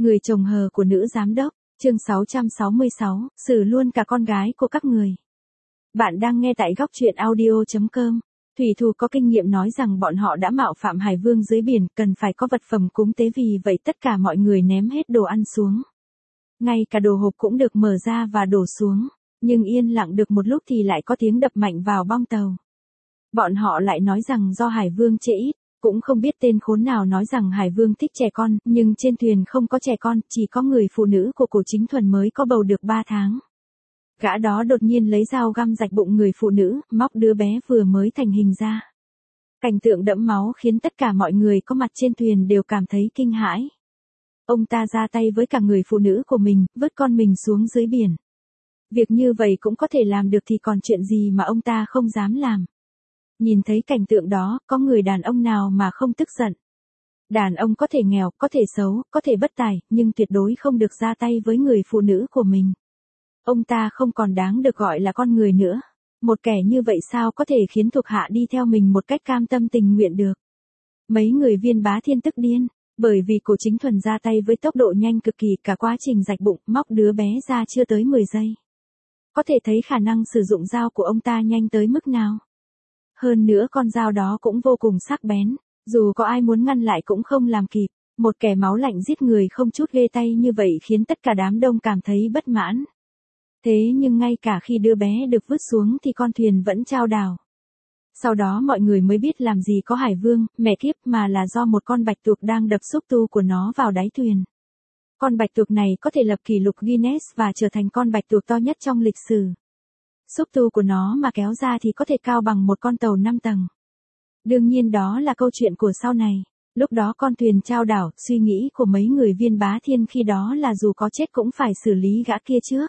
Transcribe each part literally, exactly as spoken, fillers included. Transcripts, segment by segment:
Người chồng hờ của nữ giám đốc, chương sáu trăm sáu mươi sáu, xử luôn cả con gái của các người. Bạn đang nghe tại góc truyện audio chấm com. Thủy thủ có kinh nghiệm nói rằng bọn họ đã mạo phạm Hải Vương dưới biển, cần phải có vật phẩm cúng tế, vì vậy tất cả mọi người ném hết đồ ăn xuống. Ngay cả đồ hộp cũng được mở ra và đổ xuống, nhưng yên lặng được một lúc thì lại có tiếng đập mạnh vào bong tàu. Bọn họ lại nói rằng do Hải Vương trễ ít. Cũng không biết tên khốn nào nói rằng Hải Vương thích trẻ con, nhưng trên thuyền không có trẻ con, chỉ có người phụ nữ của Cổ Chính Thuần mới có bầu được ba tháng. Gã đó đột nhiên lấy dao găm rạch bụng người phụ nữ, móc đứa bé vừa mới thành hình ra. Cảnh tượng đẫm máu khiến tất cả mọi người có mặt trên thuyền đều cảm thấy kinh hãi. Ông ta ra tay với cả người phụ nữ của mình, vứt con mình xuống dưới biển. Việc như vậy cũng có thể làm được thì còn chuyện gì mà ông ta không dám làm. Nhìn thấy cảnh tượng đó, có người đàn ông nào mà không tức giận. Đàn ông có thể nghèo, có thể xấu, có thể bất tài, nhưng tuyệt đối không được ra tay với người phụ nữ của mình. Ông ta không còn đáng được gọi là con người nữa. Một kẻ như vậy sao có thể khiến thuộc hạ đi theo mình một cách cam tâm tình nguyện được. Mấy người Viên Bá Thiên tức điên, bởi vì Cổ Chính Thuần ra tay với tốc độ nhanh cực kỳ, cả quá trình rạch bụng, móc đứa bé ra chưa tới mười giây. Có thể thấy khả năng sử dụng dao của ông ta nhanh tới mức nào. Hơn nữa con dao đó cũng vô cùng sắc bén, dù có ai muốn ngăn lại cũng không làm kịp. Một kẻ máu lạnh giết người không chút ghê tay như vậy khiến tất cả đám đông cảm thấy bất mãn. Thế nhưng ngay cả khi đứa bé được vứt xuống thì con thuyền vẫn chao đảo. Sau đó mọi người mới biết làm gì có Hải Vương, mẹ kiếp, mà là do một con bạch tuộc đang đập xúc tu của nó vào đáy thuyền. Con bạch tuộc này có thể lập kỷ lục Guinness và trở thành con bạch tuộc to nhất trong lịch sử. Xúc tu của nó mà kéo ra thì có thể cao bằng một con tàu năm tầng. Đương nhiên đó là câu chuyện của sau này. Lúc đó con thuyền chao đảo, suy nghĩ của mấy người Viên Bá Thiên khi đó là dù có chết cũng phải xử lý gã kia trước.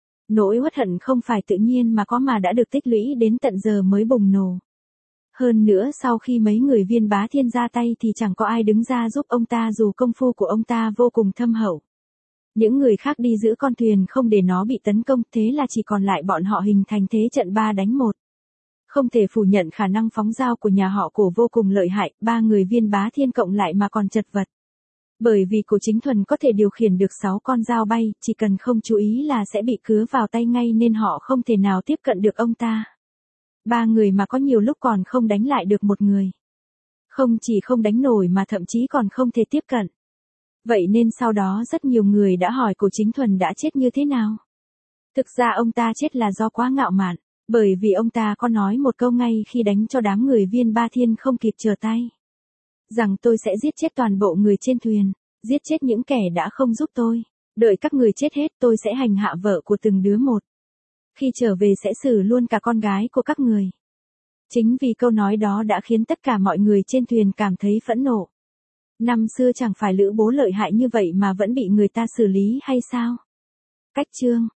Nỗi uất hận không phải tự nhiên mà có, mà đã được tích lũy đến tận giờ mới bùng nổ. Hơn nữa sau khi mấy người Viên Bá Thiên ra tay thì chẳng có ai đứng ra giúp ông ta, dù công phu của ông ta vô cùng thâm hậu. Những người khác đi giữ con thuyền không để nó bị tấn công, thế là chỉ còn lại bọn họ hình thành thế trận ba đánh một. Không thể phủ nhận khả năng phóng dao của nhà họ Cổ vô cùng lợi hại, ba người Viên Bá Thiên cộng lại mà còn chật vật. Bởi vì Cổ Chính Thuần có thể điều khiển được sáu con dao bay, chỉ cần không chú ý là sẽ bị cứa vào tay ngay, nên họ không thể nào tiếp cận được ông ta. Ba người mà có nhiều lúc còn không đánh lại được một người. Không chỉ không đánh nổi mà thậm chí còn không thể tiếp cận. Vậy nên sau đó rất nhiều người đã hỏi Cổ Chính Thuần đã chết như thế nào. Thực ra ông ta chết là do quá ngạo mạn, bởi vì ông ta có nói một câu ngay khi đánh cho đám người Viên Bá Thiên không kịp trở tay. Rằng tôi sẽ giết chết toàn bộ người trên thuyền, giết chết những kẻ đã không giúp tôi. Đợi các người chết hết tôi sẽ hành hạ vợ của từng đứa một. Khi trở về sẽ xử luôn cả con gái của các người. Chính vì câu nói đó đã khiến tất cả mọi người trên thuyền cảm thấy phẫn nộ. Năm xưa chẳng phải Lữ Bố lợi hại như vậy mà vẫn bị người ta xử lý hay sao? Cách chương